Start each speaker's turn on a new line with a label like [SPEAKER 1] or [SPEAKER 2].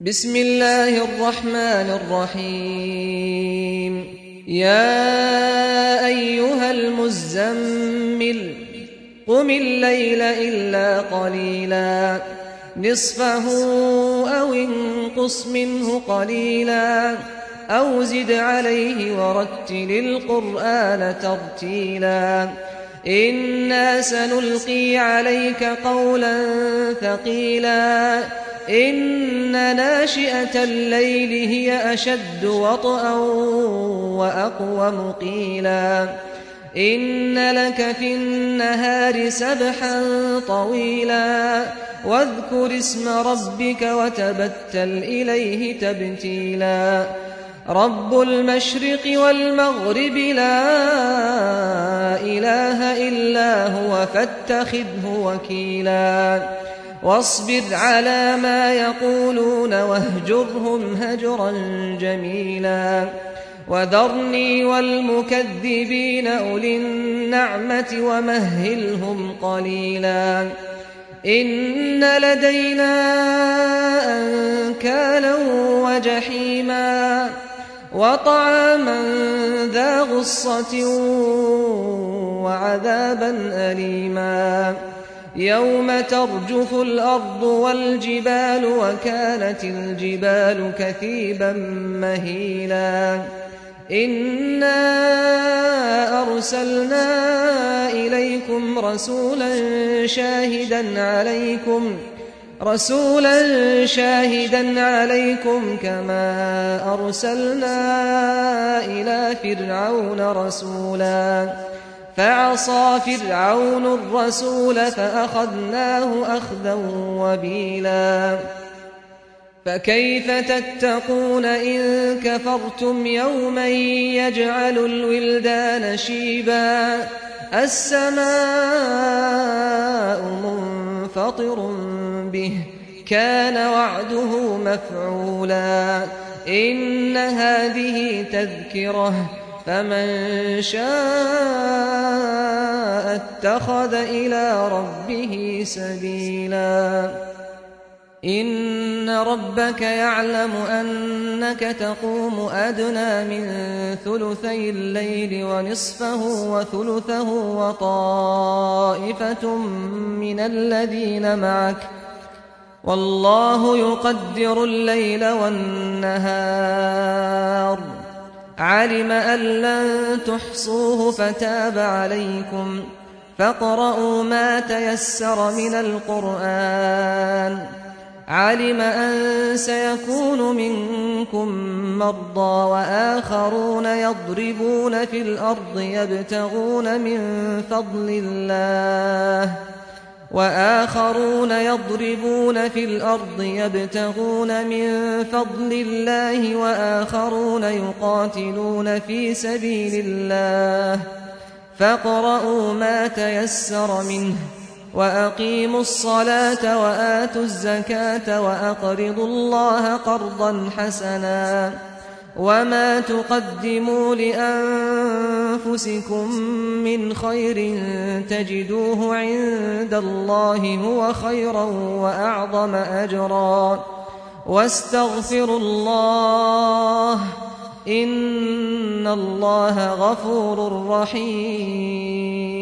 [SPEAKER 1] بسم الله الرحمن الرحيم. يا أيها المزمل قم الليل إلا قليلا نصفه أو انقص منه قليلا أو زد عليه ورتل القرآن ترتيلا إنا سنلقي عليك قولا ثقيلا إن ناشئة الليل هي أشد وطئا وأقوم قيلا إن لك في النهار سبحا طويلا واذكر اسم ربك وتبتل إليه تبتيلا رب المشرق والمغرب لا إله إلا هو فاتخذه وكيلا واصبر على ما يقولون واهجرهم هجرا جميلا وذرني والمكذبين أولي النعمة ومهلهم قليلا إن لدينا أنكالا وجحيما وطعاما ذا غصة وعذابا أليما يوم ترجف الأرض والجبال وكانت الجبال كثيبا مهيلا إنا أرسلنا إليكم رسولا شاهدا عليكم كما أرسلنا إلى فرعون رسولا فعصى فرعون الرسول فأخذناه أخذا وبيلا فكيف تتقون إن كفرتم يوما يجعل الولدان شيبا السماء منفطر به كان وعده مفعولا إن هذه تذكرة فمن شاء اتخذ إلى ربه سبيلا إن ربك يعلم أنك تقوم أدنى من ثلثي الليل ونصفه وثلثه وطائفة من الذين معك والله يقدر الليل والنهار علم أن لن تحصوه فتاب عليكم فاقرؤوا ما تيسر من القرآن علم أن سيكون منكم مرضى وآخرون يضربون في الأرض يبتغون من فضل الله وآخرون يقاتلون في سبيل الله فاقرؤوا ما تيسر منه وأقيموا الصلاة وآتوا الزكاة وأقرضوا الله قرضا حسنا وما تقدموا لأنفسكم من خير تجدوه عند الله هو خيرا وأعظم أجرا واستغفروا الله إن الله غفور رحيم